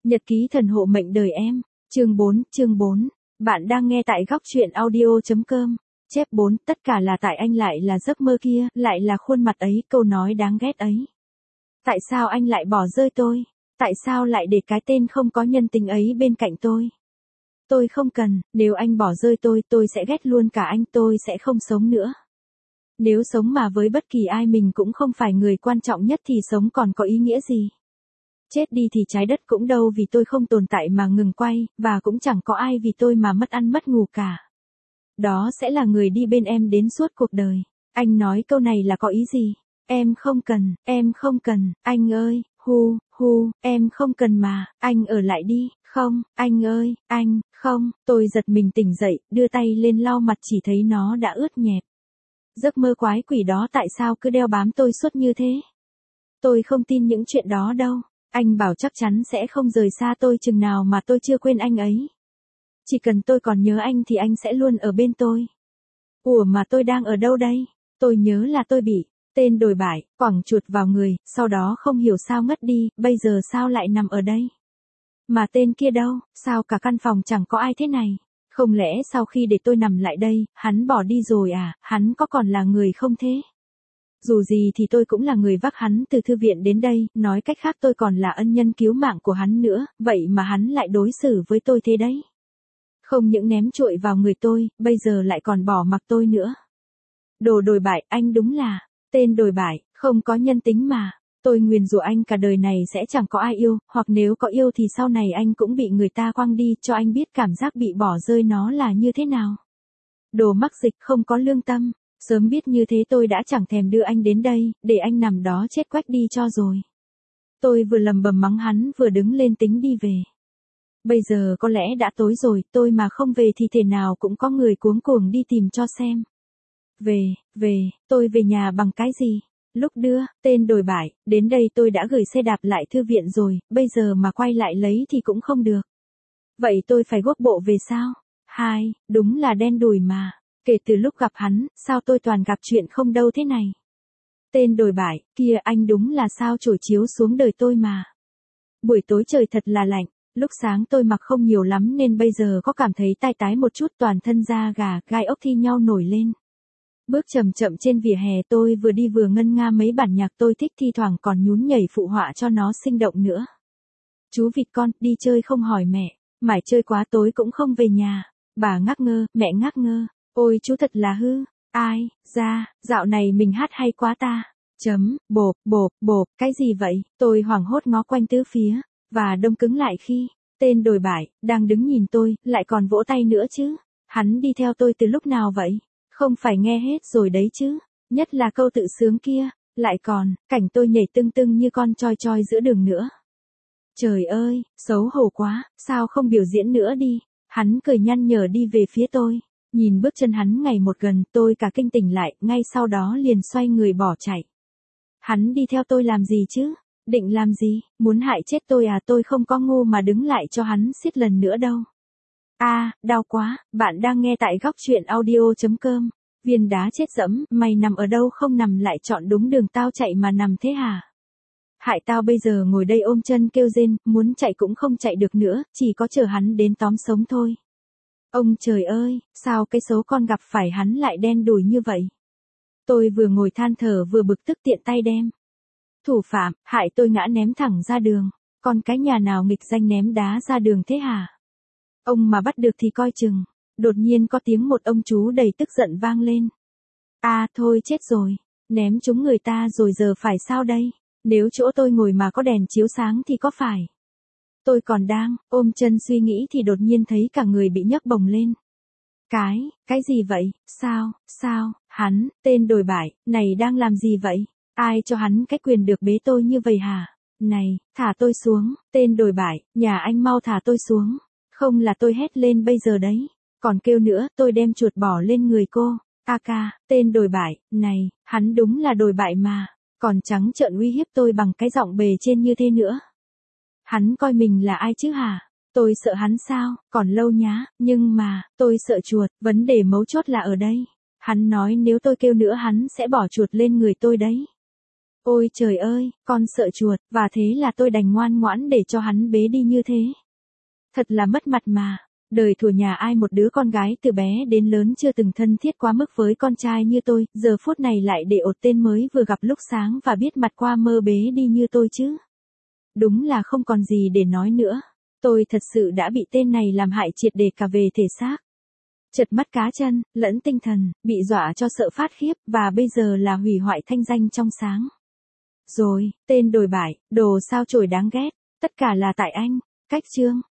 Nhật ký thần hộ mệnh đời em, chương 4. Bạn đang nghe tại góc truyện audio.com. Chép 4, tất cả là tại anh, lại là giấc mơ kia, lại là khuôn mặt ấy, câu nói đáng ghét ấy. Tại sao anh lại bỏ rơi tôi? Tại sao lại để cái tên không có nhân tính ấy bên cạnh tôi? Tôi không cần, nếu anh bỏ rơi tôi sẽ ghét luôn cả anh, tôi sẽ không sống nữa. Nếu sống mà với bất kỳ ai mình cũng không phải người quan trọng nhất thì sống còn có ý nghĩa gì? Chết đi thì trái đất cũng đâu vì tôi không tồn tại mà ngừng quay, và cũng chẳng có ai vì tôi mà mất ăn mất ngủ cả. Đó sẽ là người đi bên em đến suốt cuộc đời. Anh nói câu này là có ý gì? Em không cần, anh ơi, em không cần mà, anh ở lại đi, không, anh ơi, anh, không, tôi giật mình tỉnh dậy, đưa tay lên lau mặt chỉ thấy nó đã ướt nhẹp. Giấc mơ quái quỷ đó tại sao cứ đeo bám tôi suốt như thế? Tôi không tin những chuyện đó đâu. Anh bảo chắc chắn sẽ không rời xa tôi chừng nào mà tôi chưa quên anh ấy. Chỉ cần tôi còn nhớ anh thì anh sẽ luôn ở bên tôi. Ủa mà tôi đang ở đâu đây? Tôi nhớ là tôi bị tên đồi bại, quẳng chuột vào người, sau đó không hiểu sao ngất đi, bây giờ sao lại nằm ở đây? Mà tên kia đâu, sao cả căn phòng chẳng có ai thế này? Không lẽ sau khi để tôi nằm lại đây, hắn bỏ đi rồi à, hắn có còn là người không thế? Dù gì thì tôi cũng là người vác hắn từ thư viện đến đây, nói cách khác tôi còn là ân nhân cứu mạng của hắn nữa, vậy mà hắn lại đối xử với tôi thế đấy. Không những ném trụi vào người tôi, bây giờ lại còn bỏ mặc tôi nữa. Đồ đồi bại, anh đúng là tên đồi bại, không có nhân tính mà. Tôi nguyền rủa anh cả đời này sẽ chẳng có ai yêu, hoặc nếu có yêu thì sau này anh cũng bị người ta quăng đi, cho anh biết cảm giác bị bỏ rơi nó là như thế nào. Đồ mắc dịch không có lương tâm. Sớm biết như thế tôi đã chẳng thèm đưa anh đến đây, để anh nằm đó chết quách đi cho rồi. Tôi vừa lầm bầm mắng hắn vừa đứng lên tính đi về. Bây giờ có lẽ đã tối rồi, tôi mà không về thì thể nào cũng có người cuống cuồng đi tìm cho xem. Tôi về nhà bằng cái gì? Lúc đưa, tên đồi bại, đến đây tôi đã gửi xe đạp lại thư viện rồi, bây giờ mà quay lại lấy thì cũng không được. Vậy tôi phải góp bộ về sao? Đúng là đen đủi mà. Kể từ lúc gặp hắn, sao tôi toàn gặp chuyện không đâu thế này? Tên đồi bại, kia anh đúng là sao chổi chiếu xuống đời tôi mà. Buổi tối trời thật là lạnh, lúc sáng tôi mặc không nhiều lắm nên bây giờ có cảm thấy tai tái một chút, toàn thân da gà, gai ốc thi nhau nổi lên. Bước chậm chậm trên vỉa hè, tôi vừa đi vừa ngân nga mấy bản nhạc tôi thích, thi thoảng còn nhún nhảy phụ họa cho nó sinh động nữa. Chú vịt con, đi chơi không hỏi mẹ, mải chơi quá tối cũng không về nhà. Bà ngắc ngơ, mẹ ngắc ngơ. Ôi chú thật là hư, dạo này mình hát hay quá ta. Bộp, cái gì vậy? Tôi hoảng hốt ngó quanh tứ phía, và đông cứng lại khi tên đồi bại đang đứng nhìn tôi, lại còn vỗ tay nữa chứ. Hắn đi theo tôi từ lúc nào vậy? Không phải nghe hết rồi đấy chứ. Nhất là câu tự sướng kia, lại còn cảnh tôi nhảy tưng tưng như con choi choi giữa đường nữa. Trời ơi, xấu hổ quá, sao không biểu diễn nữa đi? Hắn cười nhăn nhở đi về phía tôi. Nhìn bước chân hắn ngày một gần, tôi cả kinh tỉnh lại, ngay sau đó liền xoay người bỏ chạy. Hắn đi theo tôi làm gì chứ? Định làm gì? Muốn hại chết tôi à? Tôi không có ngu mà đứng lại cho hắn xiết lần nữa đâu. Đau quá. Bạn đang nghe tại góc truyện audio.com. Viên đá chết dẫm, mày nằm ở đâu không nằm lại chọn đúng đường tao chạy mà nằm thế hả? Hại tao bây giờ ngồi đây ôm chân kêu rên, muốn chạy cũng không chạy được nữa, chỉ có chờ hắn đến tóm sống thôi. Ông trời ơi, sao cái số con gặp phải hắn lại đen đủi như vậy? Tôi vừa ngồi than thở vừa bực tức tiện tay đem thủ phạm, hại tôi ngã ném thẳng ra đường. Con cái nhà nào nghịch danh ném đá ra đường thế hả? Ông mà bắt được thì coi chừng. Đột nhiên có tiếng một ông chú đầy tức giận vang lên. Thôi chết rồi. Ném trúng người ta rồi giờ phải sao đây? Nếu chỗ tôi ngồi mà có đèn chiếu sáng thì có phải? Tôi còn đang ôm chân suy nghĩ thì đột nhiên thấy cả người bị nhấc bồng lên. Cái gì vậy? Sao, hắn, tên đồi bại, này đang làm gì vậy? Ai cho hắn cái quyền được bế tôi như vậy hả? Này, thả tôi xuống, tên đồi bại, nhà anh mau thả tôi xuống. Không là tôi hét lên bây giờ đấy. Còn kêu nữa, tôi đem chuột bỏ lên người cô. Tên đồi bại, này, hắn đúng là đồi bại mà. Còn trắng trợn uy hiếp tôi bằng cái giọng bề trên như thế nữa. Hắn coi mình là ai chứ hả? Tôi sợ hắn sao? Còn lâu nhá, nhưng mà, tôi sợ chuột, vấn đề mấu chốt là ở đây. Hắn nói nếu tôi kêu nữa hắn sẽ bỏ chuột lên người tôi đấy. Ôi trời ơi, con sợ chuột, và thế là tôi đành ngoan ngoãn để cho hắn bế đi như thế. Thật là mất mặt mà. Đời thuở nhà ai một đứa con gái từ bé đến lớn chưa từng thân thiết quá mức với con trai như tôi, giờ phút này lại để ột tên mới vừa gặp lúc sáng và biết mặt qua mơ bế đi như tôi chứ. Đúng là không còn gì để nói nữa. Tôi thật sự đã bị tên này làm hại triệt để cả về thể xác. Chật mắt cá chân, lẫn tinh thần, bị dọa cho sợ phát khiếp, và bây giờ là hủy hoại thanh danh trong sáng. Rồi, tên đồi bại, đồ sao chổi đáng ghét, tất cả là tại anh. Cách chương